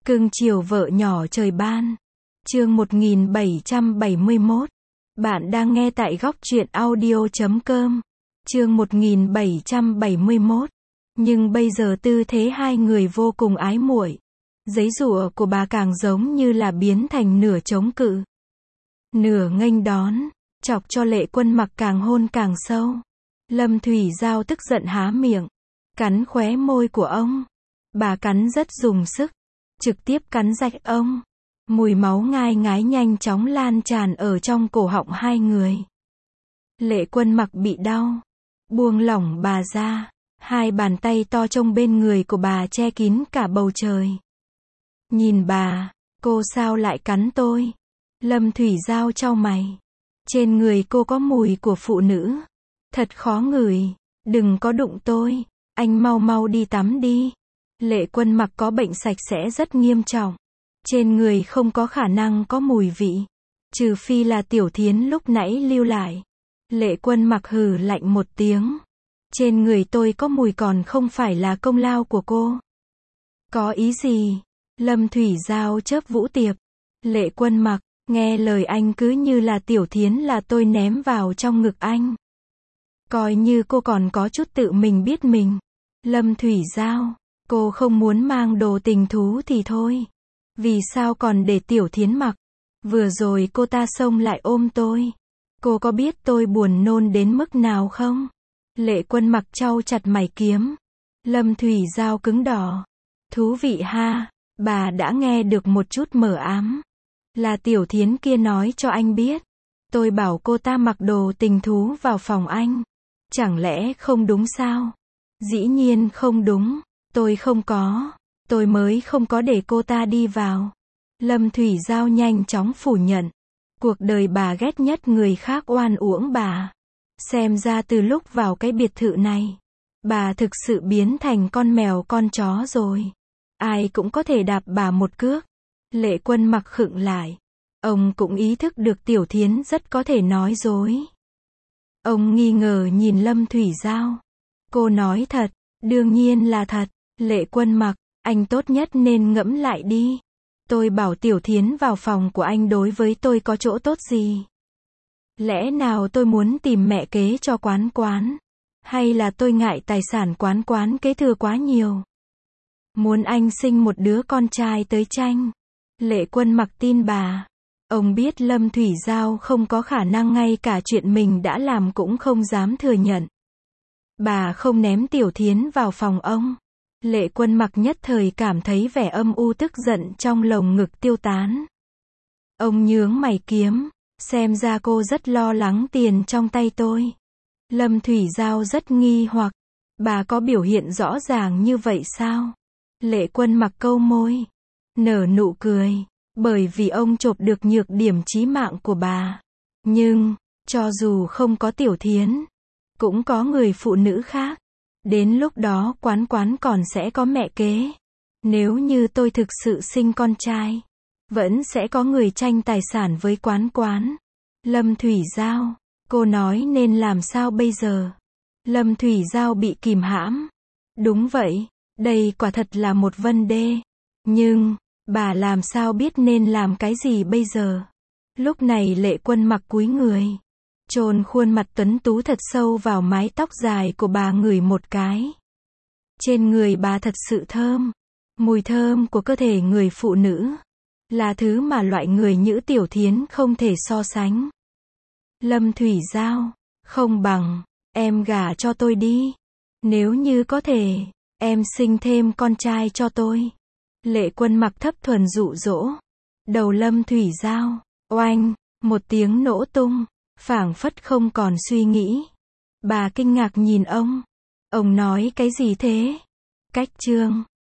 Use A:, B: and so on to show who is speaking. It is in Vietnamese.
A: Cưng chiều vợ nhỏ trời ban. Chương 1771. Bạn đang nghe tại góc truyện audio.com. Chương 1771. Nhưng bây giờ tư thế hai người vô cùng ái muội. Giấy giụa của bà càng giống như là biến thành nửa chống cự, nửa nghênh đón, chọc cho Lệ Quân Mặc càng hôn càng sâu. Lâm Thủy Giao tức giận há miệng, cắn khóe môi của ông. Bà cắn rất dùng sức, trực tiếp cắn rạch ông. Mùi máu ngai ngái nhanh chóng lan tràn ở trong cổ họng hai người. Lệ Quân Mặc bị đau, buông lỏng bà ra. Hai bàn tay to trông bên người của bà che kín cả bầu trời. Nhìn bà, cô sao lại cắn tôi? Lâm Thủy Giao chau mày. Trên người cô có mùi của phụ nữ. Thật khó ngửi. Đừng có đụng tôi. Anh mau mau đi tắm đi. Lệ Quân Mặc có bệnh sạch sẽ rất nghiêm trọng. Trên người không có khả năng có mùi vị. Trừ phi là Tiểu Thiến lúc nãy lưu lại. Lệ Quân Mặc hừ lạnh một tiếng. Trên người tôi có mùi còn không phải là công lao của cô. Có ý gì? Lâm Thủy Giao chớp vũ tiệp. Lệ Quân Mặc, nghe lời anh cứ như là Tiểu Thiến là tôi ném vào trong ngực anh. Coi như cô còn có chút tự mình biết mình. Lâm Thủy Giao, cô không muốn mang đồ tình thú thì thôi. Vì sao còn để Tiểu Thiến mặc? Vừa rồi cô ta xông lại ôm tôi. Cô có biết tôi buồn nôn đến mức nào không? Lệ Quân Mặc chau chặt mày kiếm. Lâm Thủy Giao cứng đỏ. Thú vị ha, bà đã nghe được một chút mờ ám. Là Tiểu Thiến kia nói cho anh biết. Tôi bảo cô ta mặc đồ tình thú vào phòng anh. Chẳng lẽ không đúng sao? Dĩ nhiên không đúng. Tôi không có. Tôi mới không có để cô ta đi vào. Lâm Thủy Giao nhanh chóng phủ nhận. Cuộc đời bà ghét nhất người khác oan uổng bà. Xem ra từ lúc vào cái biệt thự này, bà thực sự biến thành con mèo con chó rồi. Ai cũng có thể đạp bà một cước. Lệ Quân Mặc khựng lại. Ông cũng ý thức được Tiểu Thiến rất có thể nói dối. Ông nghi ngờ nhìn Lâm Thủy Giao. Cô nói thật, đương nhiên là thật. Lệ Quân Mặc, anh tốt nhất nên ngẫm lại đi. Tôi bảo Tiểu Thiến vào phòng của anh đối với tôi có chỗ tốt gì? Lẽ nào tôi muốn tìm mẹ kế cho Quán Quán? Hay là tôi ngại tài sản Quán Quán kế thừa quá nhiều? Muốn anh sinh một đứa con trai tới tranh? Lệ Quân Mặc tin bà. Ông biết Lâm Thủy Giao không có khả năng ngay cả chuyện mình đã làm cũng không dám thừa nhận. Bà không ném Tiểu Thiến vào phòng ông. Lệ Quân Mặc nhất thời cảm thấy vẻ âm u tức giận trong lồng ngực tiêu tán. Ông nhướng mày kiếm. Xem ra cô rất lo lắng tiền trong tay tôi. Lâm Thủy Giao rất nghi hoặc. Bà có biểu hiện rõ ràng như vậy sao? Lệ Quân Mặc câu môi, nở nụ cười. Bởi vì ông chộp được nhược điểm chí mạng của bà. Nhưng, cho dù không có Tiểu Thiến, cũng có người phụ nữ khác. Đến lúc đó Quán Quán còn sẽ có mẹ kế. Nếu như tôi thực sự sinh con trai, vẫn sẽ có người tranh tài sản với Quán Quán. Lâm Thủy Giao, cô nói nên làm sao bây giờ? Lâm Thủy Giao bị kìm hãm. Đúng vậy, đây quả thật là một vấn đề. Nhưng, bà làm sao biết nên làm cái gì bây giờ? Lúc này Lệ Quân Mặc cúi người, chôn khuôn mặt tuấn tú thật sâu vào mái tóc dài của bà ngửi một cái. Trên người bà thật sự thơm. Mùi thơm của cơ thể người phụ nữ là thứ mà loại người như Tiểu Thiến không thể so sánh. Lâm Thủy Giao, không bằng, em gả cho tôi đi. Nếu như có thể, em sinh thêm con trai cho tôi. Lệ Quân Mặc thấp thuần dụ dỗ. Đầu Lâm Thủy Giao, oanh, một tiếng nổ tung, phảng phất không còn suy nghĩ. Bà kinh ngạc nhìn ông. Ông nói cái gì thế? Cách chương